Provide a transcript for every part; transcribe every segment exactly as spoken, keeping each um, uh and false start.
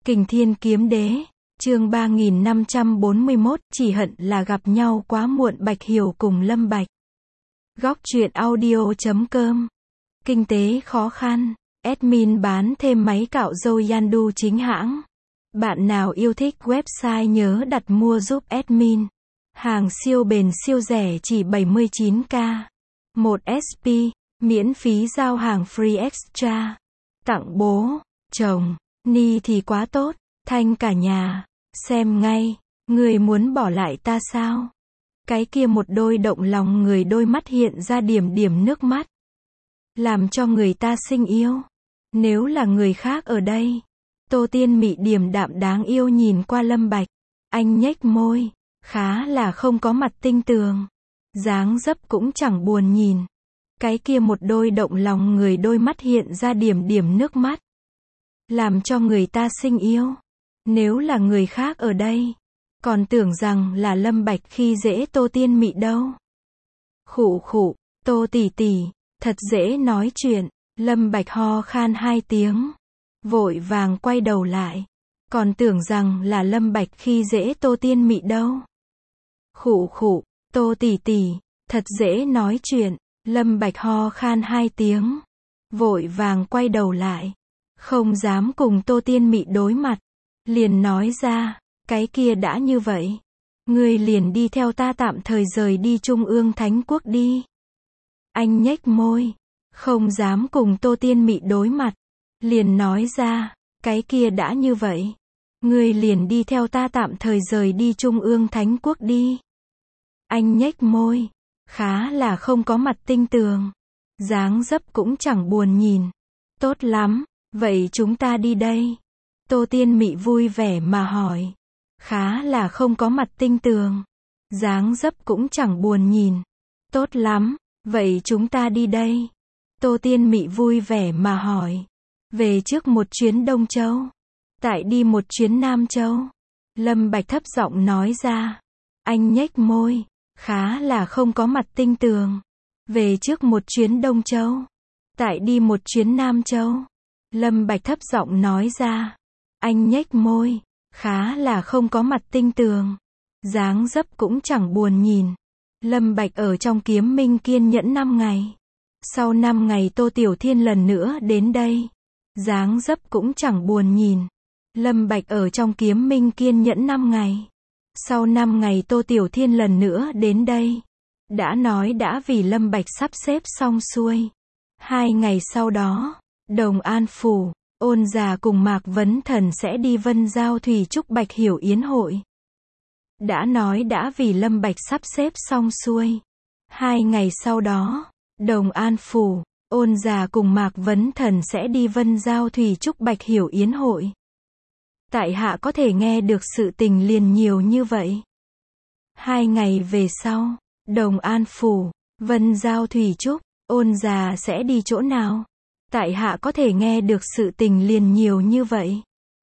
Kình Thiên Kiếm Đế, chương ba nghìn năm trăm bốn mươi mốt, chỉ hận là gặp nhau quá muộn. Bạch Hiểu cùng Lâm Bạch. Góc truyện audio chấm com. Kinh tế khó khăn, admin bán thêm máy cạo râu Yandu chính hãng. Bạn nào yêu thích website nhớ đặt mua giúp admin. Hàng siêu bền siêu rẻ chỉ bảy mươi chín k. một ét pê, miễn phí giao hàng free extra. Tặng bố, chồng, ni thì quá tốt, thanh cả nhà. Xem ngay, người muốn bỏ lại ta sao? Cái kia một đôi động lòng người, đôi mắt hiện ra điểm điểm nước mắt. Làm cho người ta sinh yêu. Nếu là người khác ở đây. Tô Tiên Mị điềm đạm đáng yêu nhìn qua Lâm Bạch. Anh nhếch môi, khá là không có mặt tinh tường. Dáng dấp cũng chẳng buồn nhìn. Cái kia một đôi động lòng người, đôi mắt hiện ra điểm điểm nước mắt. Làm cho người ta sinh yêu. Nếu là người khác ở đây. Còn tưởng rằng là Lâm Bạch khi dễ Tô Tiên Mị đâu. Khụ khụ, Tô tỷ tỷ, thật dễ nói chuyện. Lâm Bạch ho khan hai tiếng. Vội vàng quay đầu lại. Còn tưởng rằng là Lâm Bạch khi dễ Tô Tiên Mị đâu. Khụ khụ, Tô tỷ tỷ, thật dễ nói chuyện. Lâm Bạch ho khan hai tiếng. Vội vàng quay đầu lại. Không dám cùng Tô Tiên Mị đối mặt. Liền nói ra, cái kia đã như vậy. Ngươi liền đi theo ta tạm thời rời đi Trung ương Thánh Quốc đi. Anh nhếch môi. Không dám cùng Tô Tiên Mị đối mặt. Liền nói ra, cái kia đã như vậy. Ngươi liền đi theo ta tạm thời rời đi Trung ương Thánh Quốc đi. Anh nhếch môi. Khá là không có mặt tinh tường. Dáng dấp cũng chẳng buồn nhìn. Tốt lắm, vậy chúng ta đi đây. Tô Tiên Mị vui vẻ mà hỏi. Khá là không có mặt tinh tường. Dáng dấp cũng chẳng buồn nhìn. Tốt lắm, vậy chúng ta đi đây. Tô Tiên Mị vui vẻ mà hỏi. Về trước một chuyến Đông Châu. Tại đi một chuyến Nam Châu. Lâm Bạch thấp giọng nói ra. Anh nhếch môi. Khá là không có mặt tinh tường. Về trước một chuyến Đông Châu. Tại đi một chuyến Nam Châu. Lâm Bạch thấp giọng nói ra. Anh nhếch môi. Khá là không có mặt tinh tường. Dáng dấp cũng chẳng buồn nhìn. Lâm Bạch ở trong Kiếm Minh kiên nhẫn năm ngày. Sau năm ngày Tô Tiểu Thiên lần nữa đến đây. Dáng dấp cũng chẳng buồn nhìn. Lâm Bạch ở trong Kiếm Minh kiên nhẫn năm ngày. Sau năm ngày Tô Tiểu Thiên lần nữa đến đây. Đã nói đã vì Lâm Bạch sắp xếp xong xuôi. Hai ngày sau đó, Đồng An Phủ, Ôn Già cùng Mạc Vấn Thần sẽ đi Vân Giao Thủy chúc Bạch Hiểu yến hội. Đã nói đã vì Lâm Bạch sắp xếp xong xuôi. Hai ngày sau đó, Đồng An Phủ, Ôn Già cùng Mạc Vấn Thần sẽ đi Vân Giao Thủy chúc Bạch Hiểu yến hội. Tại hạ có thể nghe được sự tình liền nhiều như vậy. Hai ngày về sau, Đồng An Phủ, Vân Giao Thủy chúc, Ôn Già sẽ đi chỗ nào? Tại hạ có thể nghe được sự tình liền nhiều như vậy.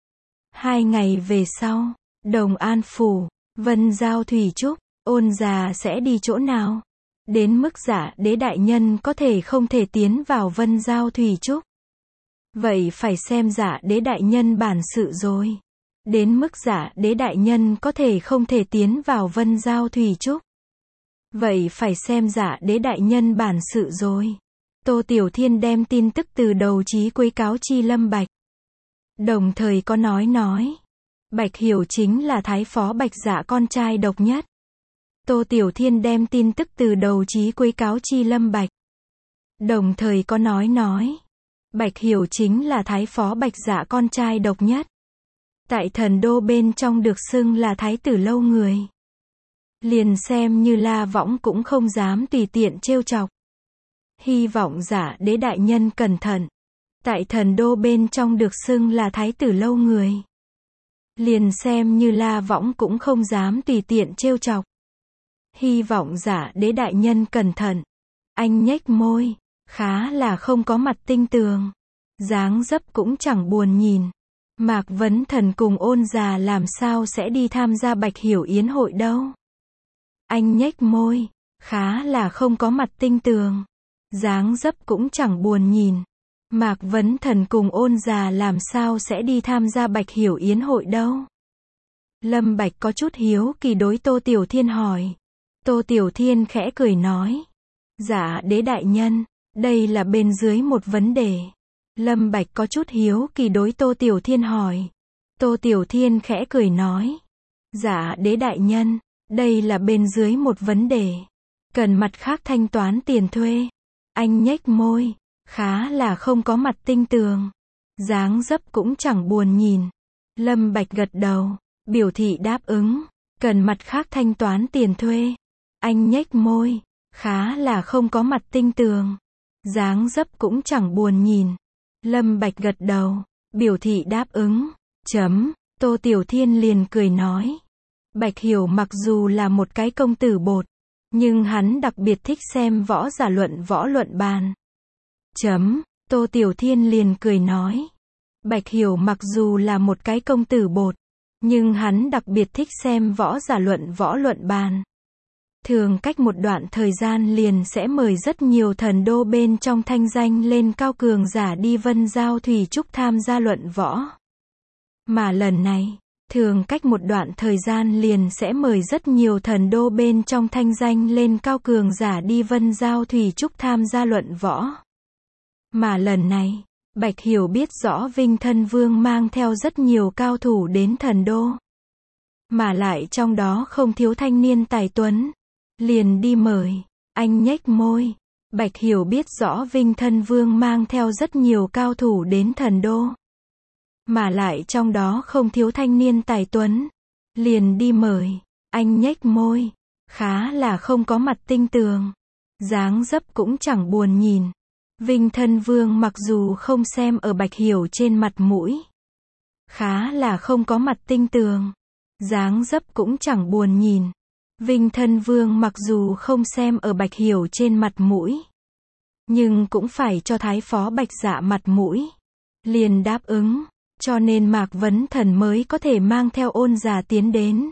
Hai ngày về sau, Đồng An Phủ, Vân Giao Thủy chúc, Ôn Già sẽ đi chỗ nào? Đến mức Dạ Đế đại nhân có thể không thể tiến vào Vân Giao Thủy chúc. Vậy phải xem Dạ Đế đại nhân bản sự rồi. Đến mức Dạ Đế đại nhân có thể không thể tiến vào Vân Giao Thủy chúc. Vậy phải xem Dạ Đế đại nhân bản sự rồi. Tô Tiểu Thiên đem tin tức từ đầu chí cuối cáo chi Lâm Bạch. Đồng thời có nói nói. Bạch Hiểu chính là thái phó Bạch Dạ con trai độc nhất. Tô Tiểu Thiên đem tin tức từ đầu chí cuối cáo chi Lâm Bạch. Đồng thời có nói nói. Bạch Hiểu chính là thái phó Bạch Dạ con trai độc nhất. Tại thần đô bên trong được xưng là thái tử lâu người. Liền xem như La Võng cũng không dám tùy tiện trêu chọc. Hy vọng Dạ Đế đại nhân cẩn thận. Tại thần đô bên trong được xưng là thái tử lâu người. Liền xem như La Võng cũng không dám tùy tiện trêu chọc. Hy vọng Dạ Đế đại nhân cẩn thận. Anh nhếch môi. Khá là không có mặt tinh tường. Dáng dấp cũng chẳng buồn nhìn. Mạc Vấn Thần cùng Ôn Già làm sao sẽ đi tham gia Bạch Hiểu yến hội đâu? Anh nhếch môi. Khá là không có mặt tinh tường. Dáng dấp cũng chẳng buồn nhìn. Mạc Vấn Thần cùng Ôn Già làm sao sẽ đi tham gia Bạch Hiểu Yến hội đâu? Lâm Bạch có chút hiếu kỳ đối Tô Tiểu Thiên hỏi. Tô Tiểu Thiên khẽ cười nói. Dạ đế đại nhân, đây là bên dưới một vấn đề. Lâm Bạch có chút hiếu kỳ đối Tô Tiểu Thiên hỏi. Tô Tiểu Thiên khẽ cười nói. Dạ đế đại nhân, đây là bên dưới một vấn đề. Cần mặt khác thanh toán tiền thuê. Anh nhếch môi, khá là không có mặt tinh tường. Dáng dấp cũng chẳng buồn nhìn. Lâm Bạch gật đầu, biểu thị đáp ứng. Cần mặt khác thanh toán tiền thuê. Anh nhếch môi, khá là không có mặt tinh tường. Dáng dấp cũng chẳng buồn nhìn. Lâm Bạch gật đầu, biểu thị đáp ứng. Chấm, Tô Tiểu Thiên liền cười nói. Bạch Hiểu mặc dù là một cái công tử bột, nhưng hắn đặc biệt thích xem võ giả luận võ luận bàn. Chấm, Tô Tiểu Thiên liền cười nói. Bạch Hiểu mặc dù là một cái công tử bột, nhưng hắn đặc biệt thích xem võ giả luận võ luận bàn. Thường cách một đoạn thời gian liền sẽ mời rất nhiều thần đô bên trong thanh danh lên cao cường giả đi Vân Giao Thủy Trúc tham gia luận võ. Mà lần này, thường cách một đoạn thời gian liền sẽ mời rất nhiều thần đô bên trong thanh danh lên cao cường giả đi Vân Giao Thủy Trúc tham gia luận võ. Mà lần này, Bạch Hiểu biết rõ Vinh Thân Vương mang theo rất nhiều cao thủ đến thần đô. Mà lại trong đó không thiếu thanh niên tài tuấn. Liền đi mời. Anh nhếch môi. Bạch Hiểu biết rõ Vinh Thân Vương mang theo rất nhiều cao thủ đến thần đô. Mà lại trong đó không thiếu thanh niên tài tuấn. Liền đi mời. Anh nhếch môi. Khá là không có mặt tinh tường. Dáng dấp cũng chẳng buồn nhìn. Vinh Thân Vương mặc dù không xem ở Bạch Hiểu trên mặt mũi. Khá là không có mặt tinh tường. Dáng dấp cũng chẳng buồn nhìn. Vinh Thân Vương mặc dù không xem ở Bạch Hiểu trên mặt mũi, nhưng cũng phải cho Thái Phó Bạch Dạ mặt mũi. Liền đáp ứng, cho nên Mạc Vấn Thần mới có thể mang theo Ôn Già tiến đến.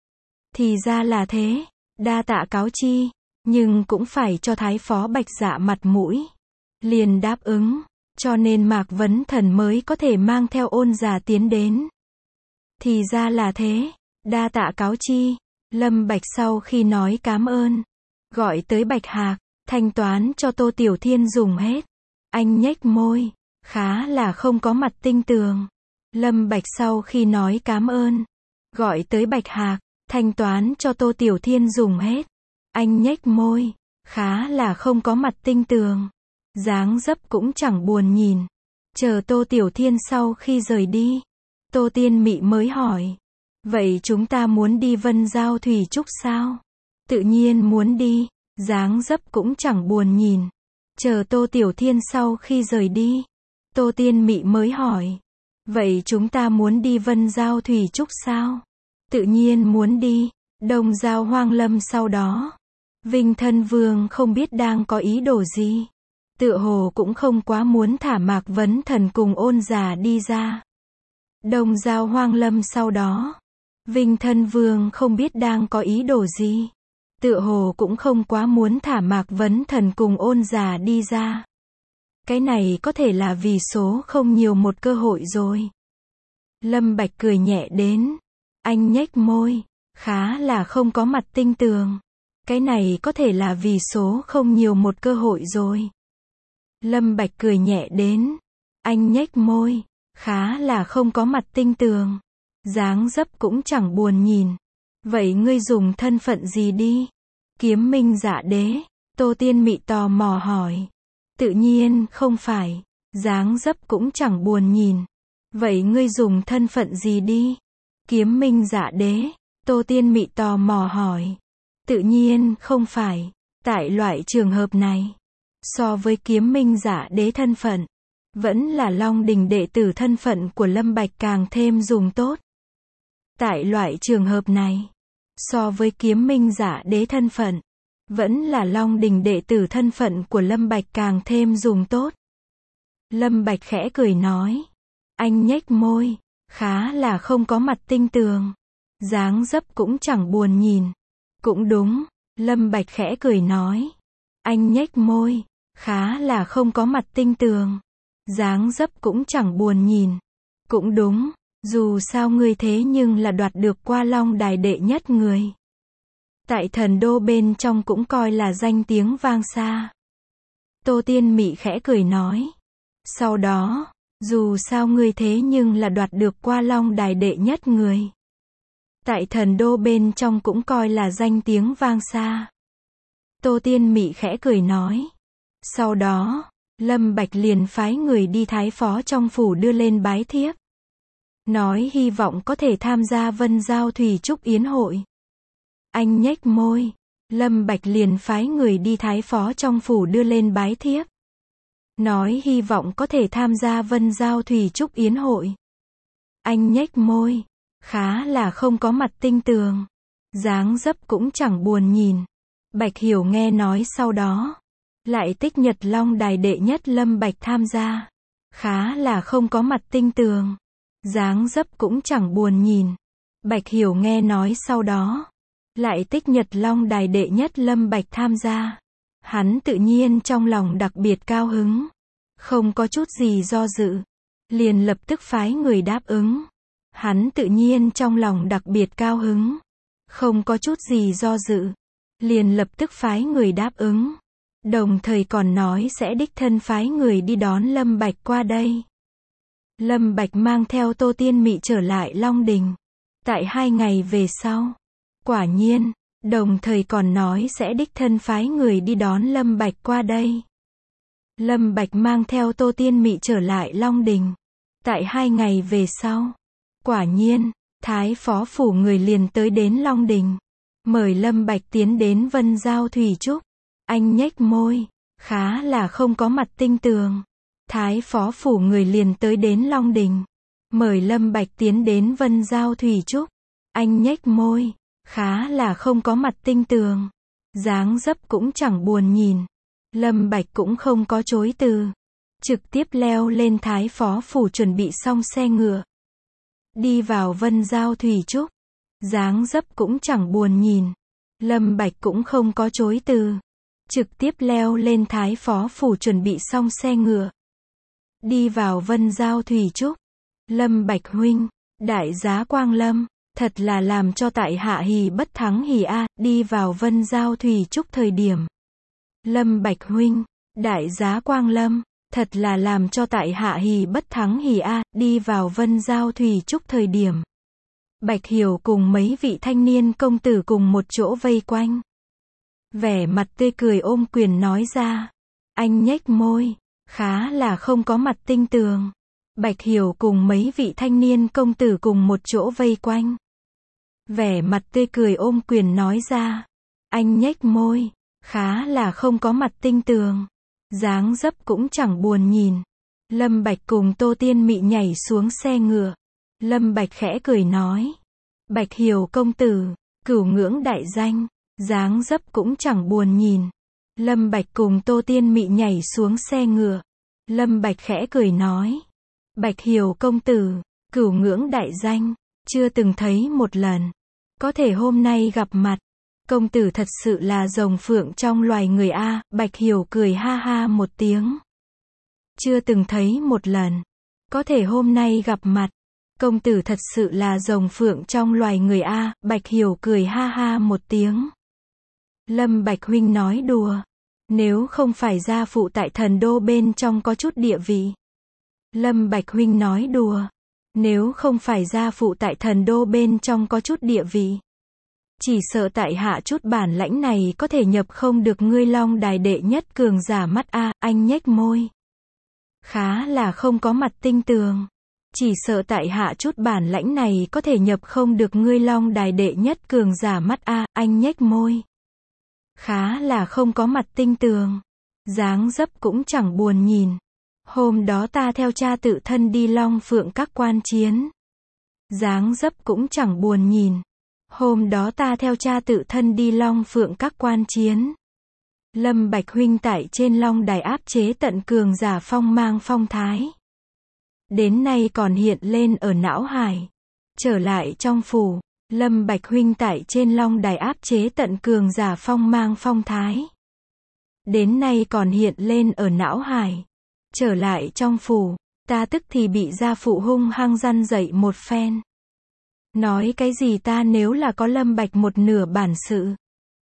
Thì ra là thế, đa tạ cáo chi, nhưng cũng phải cho Thái Phó Bạch Dạ mặt mũi. Liền đáp ứng, cho nên Mạc Vấn Thần mới có thể mang theo Ôn Già tiến đến. Thì ra là thế, đa tạ cáo chi. Lâm Bạch sau khi nói cám ơn, gọi tới Bạch Hạc, thanh toán cho Tô Tiểu Thiên dùng hết. Anh nhếch môi, khá là không có mặt tinh tường. Lâm Bạch sau khi nói cám ơn, gọi tới Bạch Hạc, thanh toán cho Tô Tiểu Thiên dùng hết. Anh nhếch môi, khá là không có mặt tinh tường. Dáng dấp cũng chẳng buồn nhìn. Chờ Tô Tiểu Thiên sau khi rời đi, Tô Tiên Mị mới hỏi. Vậy chúng ta muốn đi Vân Giao Thủy Trúc sao? Tự nhiên muốn đi. Dáng dấp cũng chẳng buồn nhìn. Chờ Tô Tiểu Thiên sau khi rời đi, Tô Tiên Mị mới hỏi. Vậy chúng ta muốn đi Vân Giao Thủy Trúc sao? Tự nhiên muốn đi. Đông Giao Hoang Lâm sau đó. Vinh Thân Vương không biết đang có ý đồ gì. Tựa hồ cũng không quá muốn thả Mạc Vấn Thần cùng Ôn Già đi ra. Đông Giao Hoang Lâm sau đó. Vinh Thân Vương không biết đang có ý đồ gì. Tựa hồ cũng không quá muốn thả Mạc Vấn Thần cùng Ôn Già đi ra. Cái này có thể là vì số không nhiều một cơ hội rồi. Lâm Bạch cười nhẹ đến. Anh nhếch môi. Khá là không có mặt tinh tường. Cái này có thể là vì số không nhiều một cơ hội rồi. Lâm Bạch cười nhẹ đến. Anh nhếch môi. Khá là không có mặt tinh tường. Dáng dấp cũng chẳng buồn nhìn. Vậy ngươi dùng thân phận gì đi? Kiếm Minh Dạ Đế. Tô Tiên Mị tò mò hỏi. Tự nhiên không phải. Dáng dấp cũng chẳng buồn nhìn. Vậy ngươi dùng thân phận gì đi? Kiếm Minh Dạ Đế. Tô Tiên Mị tò mò hỏi. Tự nhiên không phải. Tại loại trường hợp này, so với Kiếm Minh Dạ Đế thân phận, vẫn là Long Đình đệ tử thân phận của Lâm Bạch càng thêm dùng tốt. Tại loại trường hợp này, so với Kiếm Minh Dạ Đế thân phận, vẫn là Long Đình đệ tử thân phận của Lâm Bạch càng thêm dùng tốt. Lâm Bạch khẽ cười nói. Anh nhếch môi. Khá là không có mặt tinh tường. Dáng dấp cũng chẳng buồn nhìn. Cũng đúng. Lâm Bạch khẽ cười nói. Anh nhếch môi. Khá là không có mặt tinh tường. Dáng dấp cũng chẳng buồn nhìn. Cũng đúng, dù sao ngươi thế nhưng là đoạt được qua Long Đài đệ nhất người. Tại thần đô bên trong cũng coi là danh tiếng vang xa. Tô Tiên Mị khẽ cười nói. Sau đó, dù sao ngươi thế nhưng là đoạt được qua Long Đài đệ nhất người. Tại thần đô bên trong cũng coi là danh tiếng vang xa. Tô Tiên Mị khẽ cười nói. Sau đó, Lâm Bạch liền phái người đi thái phó trong phủ đưa lên bái thiếp. Nói hy vọng có thể tham gia Vân Giao Thủy Trúc Yến hội. Anh nhếch môi. Lâm Bạch liền phái người đi thái phó trong phủ đưa lên bái thiếp. Nói hy vọng có thể tham gia Vân Giao Thủy Trúc Yến hội. Anh nhếch môi. Khá là không có mặt tinh tường. Dáng dấp cũng chẳng buồn nhìn. Bạch Hiểu nghe nói sau đó. Lại tích Nhật Long Đài đệ nhất Lâm Bạch tham gia. Khá là không có mặt tinh tường. Dáng dấp cũng chẳng buồn nhìn. Bạch Hiểu nghe nói sau đó. Lại tích Nhật Long Đài đệ nhất Lâm Bạch tham gia. Hắn tự nhiên trong lòng đặc biệt cao hứng. Không có chút gì do dự. Liền lập tức phái người đáp ứng. Hắn tự nhiên trong lòng đặc biệt cao hứng. Không có chút gì do dự. Liền lập tức phái người đáp ứng. Đồng thời còn nói sẽ đích thân phái người đi đón Lâm Bạch qua đây. Lâm Bạch mang theo Tô Tiên Mị trở lại Long Đình. Tại hai ngày về sau. Quả nhiên, đồng thời còn nói sẽ đích thân phái người đi đón Lâm Bạch qua đây. Lâm Bạch mang theo Tô Tiên Mị trở lại Long Đình. Tại hai ngày về sau. Quả nhiên, thái phó phủ người liền tới đến Long Đình. Mời Lâm Bạch tiến đến Vân Giao Thủy Trúc. Anh nhếch môi. Khá là không có mặt tinh tường. Thái phó phủ người liền tới đến Long Đình. Mời Lâm Bạch tiến đến Vân Giao Thủy Trúc. Anh nhếch môi. Khá là không có mặt tinh tường. Dáng dấp cũng chẳng buồn nhìn. Lâm Bạch cũng không có chối từ. Trực tiếp leo lên thái phó phủ chuẩn bị xong xe ngựa. Đi vào Vân Giao Thủy Trúc. Dáng dấp cũng chẳng buồn nhìn. Lâm Bạch cũng không có chối từ. Trực tiếp leo lên thái phó phủ chuẩn bị xong xe ngựa. Đi vào Vân Giao Thủy Trúc. Lâm Bạch huynh, đại giá Quang Lâm, thật là làm cho tại hạ hỉ bất thắng hỉ a, đi vào Vân Giao Thủy Trúc thời điểm. Lâm Bạch huynh, đại giá Quang Lâm, thật là làm cho tại hạ hỉ bất thắng hỉ a, đi vào Vân Giao Thủy Trúc thời điểm. Bạch Hiểu cùng mấy vị thanh niên công tử cùng một chỗ vây quanh. Vẻ mặt tươi cười ôm quyền nói ra. Anh nhếch môi. Khá là không có mặt tinh tường. Bạch Hiểu cùng mấy vị thanh niên công tử cùng một chỗ vây quanh. Vẻ mặt tươi cười ôm quyền nói ra. Anh nhếch môi. Khá là không có mặt tinh tường. Dáng dấp cũng chẳng buồn nhìn. Lâm Bạch cùng Tô Tiên Mị nhảy xuống xe ngựa. Lâm Bạch khẽ cười nói. Bạch Hiểu công tử, cửu ngưỡng đại danh. Dáng dấp cũng chẳng buồn nhìn. Lâm Bạch cùng Tô Tiên Mị nhảy xuống xe ngựa. Lâm Bạch khẽ cười nói. Bạch Hiểu công tử, cửu ngưỡng đại danh, chưa từng thấy một lần. Có thể hôm nay gặp mặt. Công tử thật sự là rồng phượng trong loài người a. Bạch Hiểu cười ha ha một tiếng. Chưa từng thấy một lần. Có thể hôm nay gặp mặt. Công tử thật sự là rồng phượng trong loài người a. Bạch Hiểu cười ha ha một tiếng. Lâm Bạch huynh nói đùa. Nếu không phải gia phụ tại thần đô bên trong có chút địa vị. Lâm Bạch huynh nói đùa. Nếu không phải gia phụ tại thần đô bên trong có chút địa vị. Chỉ sợ tại hạ chút bản lãnh này có thể nhập không được ngươi Long Đài đệ nhất cường giả mắt a. Anh nhếch môi. Khá là không có mặt tinh tường. Chỉ sợ tại hạ chút bản lãnh này có thể nhập không được ngươi Long Đài đệ nhất cường giả mắt a. Anh nhếch môi. Khá là không có mặt tinh tường. Dáng dấp cũng chẳng buồn nhìn. Hôm đó ta theo cha tự thân đi Long Phượng các quan chiến. Dáng dấp cũng chẳng buồn nhìn. Hôm đó ta theo cha tự thân đi Long Phượng các quan chiến. Lâm Bạch huynh tại trên Long Đài áp chế tận cường giả phong mang phong thái. Đến nay còn hiện lên ở não hải. Trở lại trong phủ. Lâm Bạch huynh tại trên Long Đài áp chế tận cường giả phong mang phong thái. Đến nay còn hiện lên ở não hải. Trở lại trong phủ, ta tức thì bị gia phụ hung hăng răn dậy một phen. Nói cái gì ta nếu là có Lâm Bạch một nửa bản sự,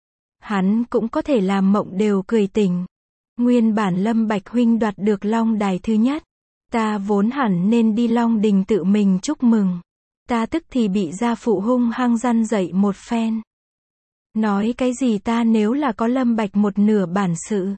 hắn cũng có thể làm mộng đều cười tỉnh. Nguyên bản Lâm Bạch huynh đoạt được Long Đài thứ nhất, ta vốn hẳn nên đi Long Đình tự mình chúc mừng. Ta tức thì bị gia phụ hung hăng răn dậy một phen. Nói cái gì ta nếu là có Lâm Bạch một nửa bản sự,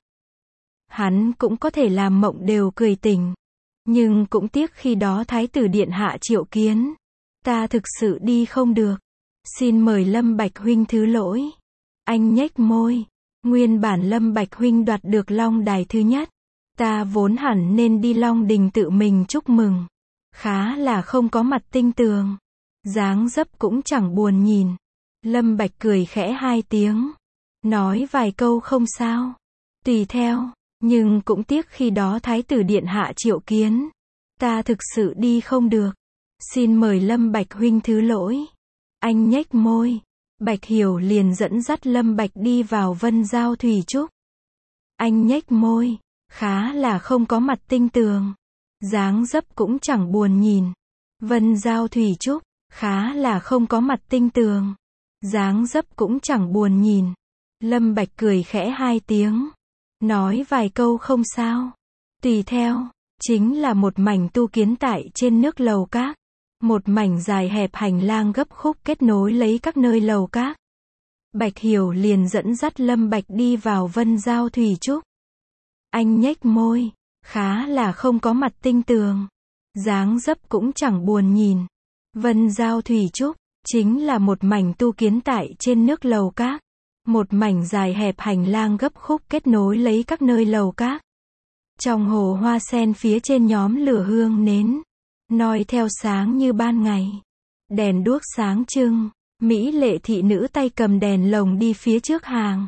hắn cũng có thể làm mộng đều cười tỉnh. Nhưng cũng tiếc khi đó Thái tử điện hạ triệu kiến, ta thực sự đi không được. Xin mời Lâm Bạch huynh thứ lỗi. Anh nhếch môi. Nguyên bản Lâm Bạch huynh đoạt được Long Đài thứ nhất, ta vốn hẳn nên đi Long Đình tự mình chúc mừng. Khá là không có mặt tinh tường, dáng dấp cũng chẳng buồn nhìn. Lâm Bạch cười khẽ hai tiếng, nói vài câu không sao, tùy theo. Nhưng cũng tiếc khi đó Thái tử điện hạ triệu kiến, ta thực sự đi không được. Xin mời Lâm Bạch huynh thứ lỗi. Anh nhếch môi. Bạch Hiểu liền dẫn dắt Lâm Bạch đi vào Vân Giao Thủy Trúc. Anh nhếch môi, khá là không có mặt tinh tường, dáng dấp cũng chẳng buồn nhìn. Vân Giao Thủy Trúc, khá là không có mặt tinh tường, dáng dấp cũng chẳng buồn nhìn. Lâm Bạch cười khẽ hai tiếng, nói vài câu không sao, tùy theo. Chính là một mảnh tu kiến tại trên nước lầu các. Một mảnh dài hẹp hành lang gấp khúc kết nối lấy các nơi lầu các. Bạch Hiểu liền dẫn dắt Lâm Bạch đi vào Vân Giao Thủy Trúc. Anh nhếch môi, khá là không có mặt tinh tường, dáng dấp cũng chẳng buồn nhìn. Vân Giao Thủy Trúc, chính là một mảnh tu kiến tại trên nước lầu các. Một mảnh dài hẹp hành lang gấp khúc kết nối lấy các nơi lầu các. Trong hồ hoa sen phía trên nhóm lửa hương nến, noi theo sáng như ban ngày. Đèn đuốc sáng trưng, mỹ lệ thị nữ tay cầm đèn lồng đi phía trước hàng.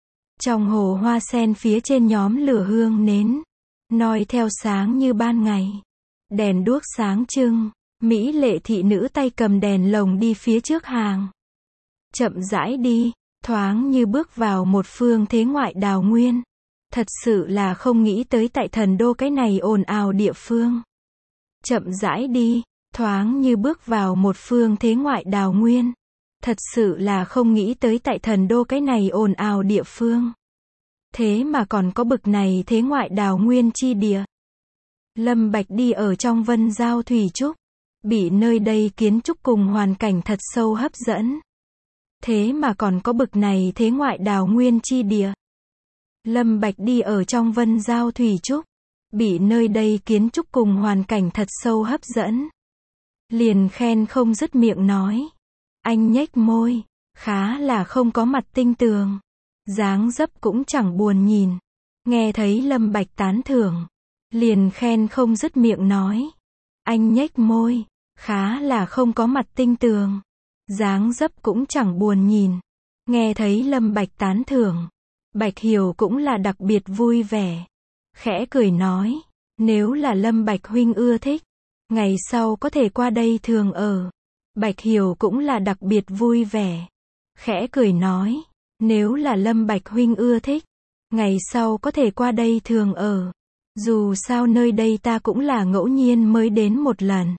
Trong hồ hoa sen phía trên nhóm lửa hương nến, noi theo sáng như ban ngày. Đèn đuốc sáng trưng, mỹ lệ thị nữ tay cầm đèn lồng đi phía trước hàng. Chậm rãi đi, thoáng như bước vào một phương thế ngoại đào nguyên. Thật sự là không nghĩ tới tại thần đô cái này ồn ào địa phương. Chậm rãi đi, thoáng như bước vào một phương thế ngoại đào nguyên. Thật sự là không nghĩ tới tại thần đô cái này ồn ào địa phương. Thế mà còn có bực này thế ngoại đào nguyên chi địa. Lâm Bạch đi ở trong Vân Giao Thủy Trúc, bị nơi đây kiến trúc cùng hoàn cảnh thật sâu hấp dẫn. Thế mà còn có bực này thế ngoại đào nguyên chi địa. Lâm Bạch đi ở trong Vân Giao Thủy Trúc, bị nơi đây kiến trúc cùng hoàn cảnh thật sâu hấp dẫn. Liền khen không dứt miệng nói. Anh nhếch môi, khá là không có mặt tinh tường, dáng dấp cũng chẳng buồn nhìn. Nghe thấy Lâm Bạch tán thưởng, liền khen không dứt miệng nói. Anh nhếch môi, khá là không có mặt tinh tường, dáng dấp cũng chẳng buồn nhìn. Nghe thấy Lâm Bạch tán thưởng, Bạch Hiểu cũng là đặc biệt vui vẻ. Khẽ cười nói, nếu là Lâm Bạch huynh ưa thích, ngày sau có thể qua đây thường ở. Bạch Hiểu cũng là đặc biệt vui vẻ. Khẽ cười nói, nếu là Lâm Bạch huynh ưa thích, ngày sau có thể qua đây thường ở. Dù sao nơi đây ta cũng là ngẫu nhiên mới đến một lần.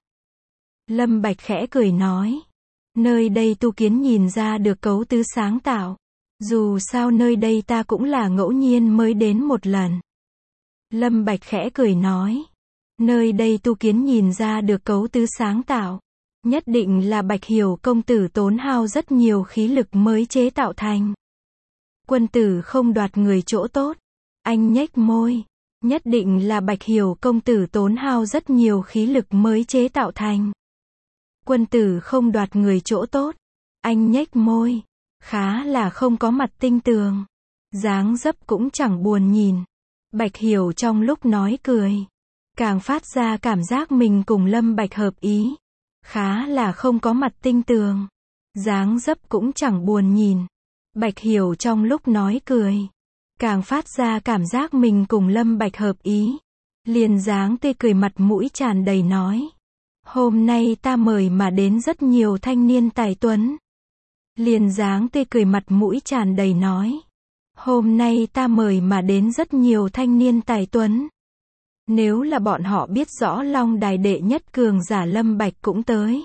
Lâm Bạch khẽ cười nói, nơi đây tu kiến nhìn ra được cấu tứ sáng tạo. Dù sao nơi đây ta cũng là ngẫu nhiên mới đến một lần. Lâm Bạch khẽ cười nói, nơi đây tu kiến nhìn ra được cấu tứ sáng tạo. Nhất định là Bạch Hiểu công tử tốn hao rất nhiều khí lực mới chế tạo thành. Quân tử không đoạt người chỗ tốt. Anh nhếch môi. Nhất định là Bạch Hiểu công tử tốn hao rất nhiều khí lực mới chế tạo thành. Quân tử không đoạt người chỗ tốt. Anh nhếch môi. Khá là không có mặt tinh tường, dáng dấp cũng chẳng buồn nhìn. Bạch Hiểu trong lúc nói cười, càng phát ra cảm giác mình cùng Lâm Bạch hợp ý. Khá là không có mặt tinh tường, dáng dấp cũng chẳng buồn nhìn. Bạch Hiểu trong lúc nói cười, càng phát ra cảm giác mình cùng Lâm Bạch hợp ý. Liền dáng tươi cười mặt mũi tràn đầy nói. Hôm nay ta mời mà đến rất nhiều thanh niên tài tuấn. Liền dáng tươi cười mặt mũi tràn đầy nói. Hôm nay ta mời mà đến rất nhiều thanh niên tài tuấn. Nếu là bọn họ biết rõ Long Đài đệ nhất cường giả Lâm Bạch cũng tới,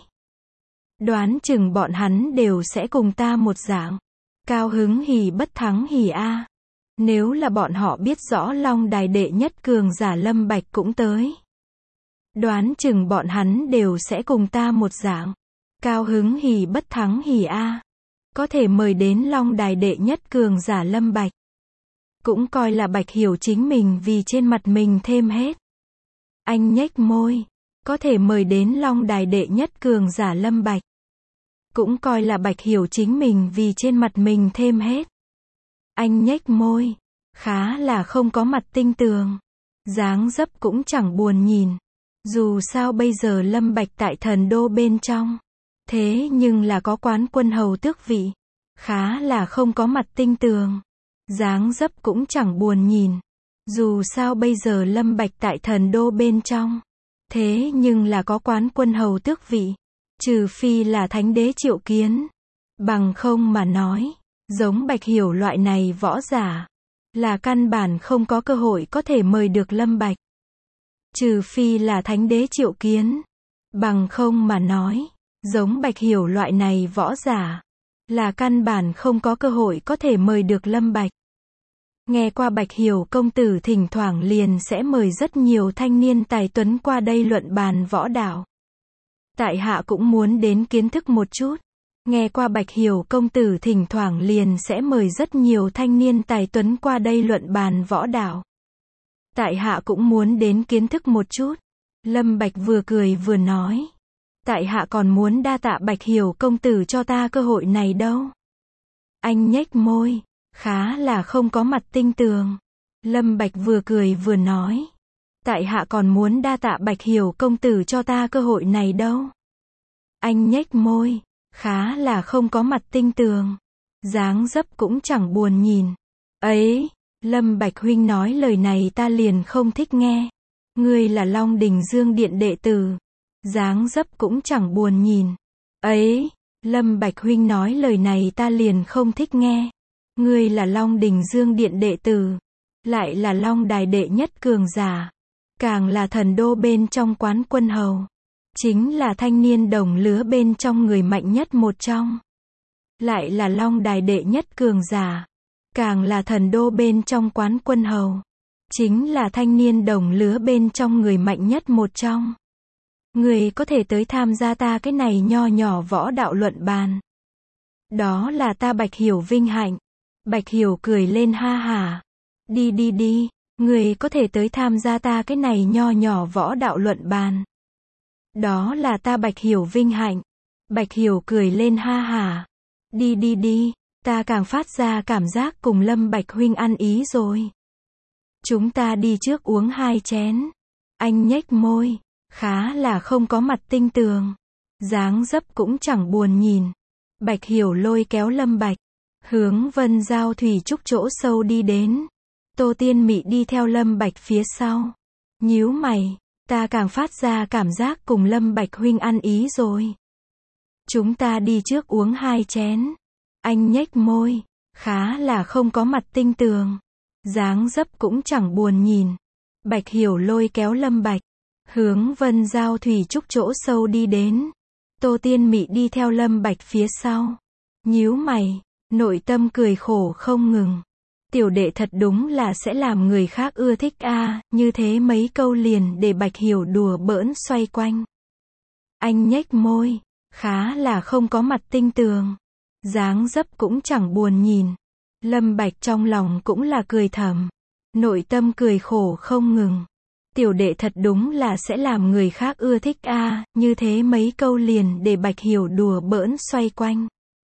đoán chừng bọn hắn đều sẽ cùng ta một dạng. Cao hứng hỉ bất thắng hỉ a. Nếu là bọn họ biết rõ Long Đài đệ nhất cường giả Lâm Bạch cũng tới, đoán chừng bọn hắn đều sẽ cùng ta một dạng. Cao hứng hỉ bất thắng hỉ a. Có thể mời đến Long Đài đệ nhất cường giả Lâm Bạch, cũng coi là Bạch hiểu chính mình vì trên mặt mình thêm hết. Anh nhếch môi. Có thể mời đến Long Đài đệ nhất cường giả Lâm Bạch, cũng coi là Bạch hiểu chính mình vì trên mặt mình thêm hết. Anh nhếch môi. Khá là không có mặt tinh tường. Dáng dấp cũng chẳng buồn nhìn. Dù sao bây giờ Lâm Bạch tại thần đô bên trong, thế nhưng là có quán quân hầu tước vị. Khá là không có mặt tinh tường. Dáng dấp cũng chẳng buồn nhìn. Dù sao bây giờ Lâm Bạch tại thần đô bên trong, thế nhưng là có quán quân hầu tước vị. Trừ phi là thánh đế triệu kiến. Bằng không mà nói, giống Bạch hiểu loại này võ giả, là căn bản không có cơ hội có thể mời được Lâm Bạch. Trừ phi là thánh đế triệu kiến. Bằng không mà nói, giống Bạch hiểu loại này võ giả, là căn bản không có cơ hội có thể mời được Lâm Bạch. Nghe qua Bạch hiểu công tử thỉnh thoảng liền sẽ mời rất nhiều thanh niên tài tuấn qua đây luận bàn võ đạo. Tại hạ cũng muốn đến kiến thức một chút. Nghe qua Bạch hiểu công tử thỉnh thoảng liền sẽ mời rất nhiều thanh niên tài tuấn qua đây luận bàn võ đạo. Tại hạ cũng muốn đến kiến thức một chút. Lâm Bạch vừa cười vừa nói. Tại hạ còn muốn đa tạ Bạch hiểu công tử cho ta cơ hội này đâu. Anh nhếch môi. Khá là không có mặt tinh tường. Lâm Bạch vừa cười vừa nói. Tại hạ còn muốn đa tạ Bạch hiểu công tử cho ta cơ hội này đâu. Anh nhếch môi. Khá là không có mặt tinh tường. Dáng dấp cũng chẳng buồn nhìn. Ấy, Lâm Bạch huynh nói lời này ta liền không thích nghe. Ngươi là Long Đình Dương Điện đệ tử. Dáng dấp cũng chẳng buồn nhìn. Ấy, Lâm Bạch huynh nói lời này ta liền không thích nghe. Ngươi là Long Đình Dương Điện đệ tử, lại là Long Đài đệ nhất cường giả, càng là thần đô bên trong quán quân hầu, chính là thanh niên đồng lứa bên trong người mạnh nhất một trong, lại là Long Đài đệ nhất cường giả, càng là thần đô bên trong quán quân hầu, chính là thanh niên đồng lứa bên trong người mạnh nhất một trong. Ngươi có thể tới tham gia ta cái này nho nhỏ võ đạo luận bàn, đó là ta Bạch hiểu vinh hạnh. Bạch hiểu cười lên ha hả. Đi đi đi, người có thể tới tham gia ta cái này nho nhỏ võ đạo luận bàn, đó là ta Bạch hiểu vinh hạnh. Bạch hiểu cười lên ha hả. Đi đi đi, ta càng phát ra cảm giác cùng Lâm Bạch huynh ăn ý rồi. Chúng ta đi trước uống hai chén. Anh nhếch môi. Khá là không có mặt tinh tường. Dáng dấp cũng chẳng buồn nhìn. Bạch hiểu lôi kéo Lâm Bạch, hướng Vân Giao Thủy Trúc chỗ sâu đi đến. Tô Tiên Mị đi theo Lâm Bạch phía sau. Nhíu mày, ta càng phát ra cảm giác cùng Lâm Bạch huynh ăn ý rồi. Chúng ta đi trước uống hai chén. Anh nhếch môi, khá là không có mặt tinh tường. Dáng dấp cũng chẳng buồn nhìn. Bạch hiểu lôi kéo Lâm Bạch, hướng Vân Giao Thủy Trúc chỗ sâu đi đến. Tô Tiên Mị đi theo Lâm Bạch phía sau. Nhíu mày, nội tâm cười khổ không ngừng. Tiểu đệ thật đúng là sẽ làm người khác ưa thích a, à, như thế mấy câu liền để Bạch hiểu đùa bỡn xoay quanh. Anh nhếch môi, khá là không có mặt tinh tường. Dáng dấp cũng chẳng buồn nhìn. Lâm Bạch trong lòng cũng là cười thầm. Nội tâm cười khổ không ngừng. Tiểu đệ thật đúng là sẽ làm người khác ưa thích a, à, như thế mấy câu liền để Bạch hiểu đùa bỡn xoay quanh.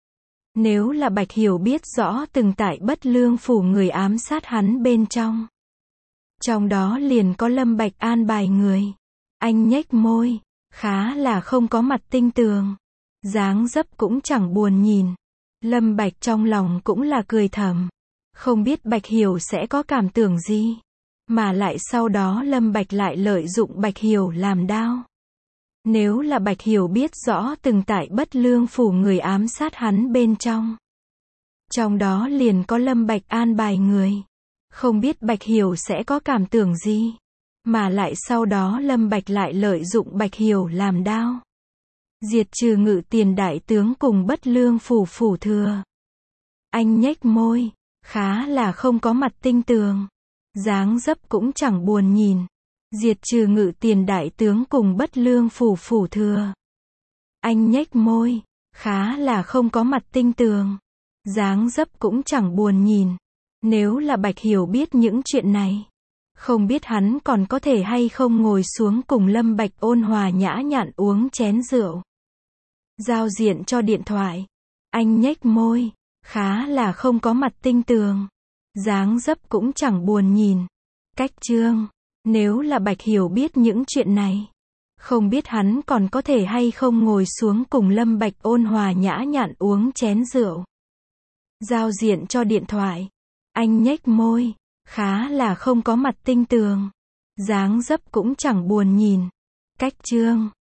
Nếu là Bạch hiểu biết rõ từng tại Bất Lương phủ người ám sát hắn bên trong, trong đó liền có Lâm Bạch an bài người. Anh nhếch môi, khá là không có mặt tinh tường. Dáng dấp cũng chẳng buồn nhìn. Lâm Bạch trong lòng cũng là cười thầm. Không biết Bạch hiểu sẽ có cảm tưởng gì. Mà lại sau đó Lâm Bạch lại lợi dụng Bạch hiểu làm đao. Nếu là Bạch hiểu biết rõ từng tại Bất Lương phủ người ám sát hắn bên trong, trong đó liền có Lâm Bạch an bài người. Không biết Bạch hiểu sẽ có cảm tưởng gì. Mà lại sau đó Lâm Bạch lại lợi dụng Bạch Hiểu làm đao. Diệt trừ Ngự Tiền đại tướng cùng Bất Lương phủ phủ thừa. Anh nhếch môi, khá là không có mặt tinh tường. Dáng dấp cũng chẳng buồn nhìn. Diệt trừ Ngự Tiền đại tướng cùng Bất Lương phủ phủ thừa. Anh nhếch môi, khá là không có mặt tinh tường. Dáng dấp cũng chẳng buồn nhìn. Nếu là Bạch Hiểu biết những chuyện này, không biết hắn còn có thể hay không ngồi xuống cùng Lâm Bạch ôn hòa nhã nhặn uống chén rượu. Giao diện cho điện thoại. Anh nhếch môi, khá là không có mặt tinh tường. Dáng dấp cũng chẳng buồn nhìn. Cách chương. Nếu là Bạch Hiểu biết những chuyện này, không biết hắn còn có thể hay không ngồi xuống cùng Lâm Bạch ôn hòa nhã nhặn uống chén rượu. Giao diện cho điện thoại. Anh nhếch môi, khá là không có mặt tinh tường. Dáng dấp cũng chẳng buồn nhìn. Cách chương.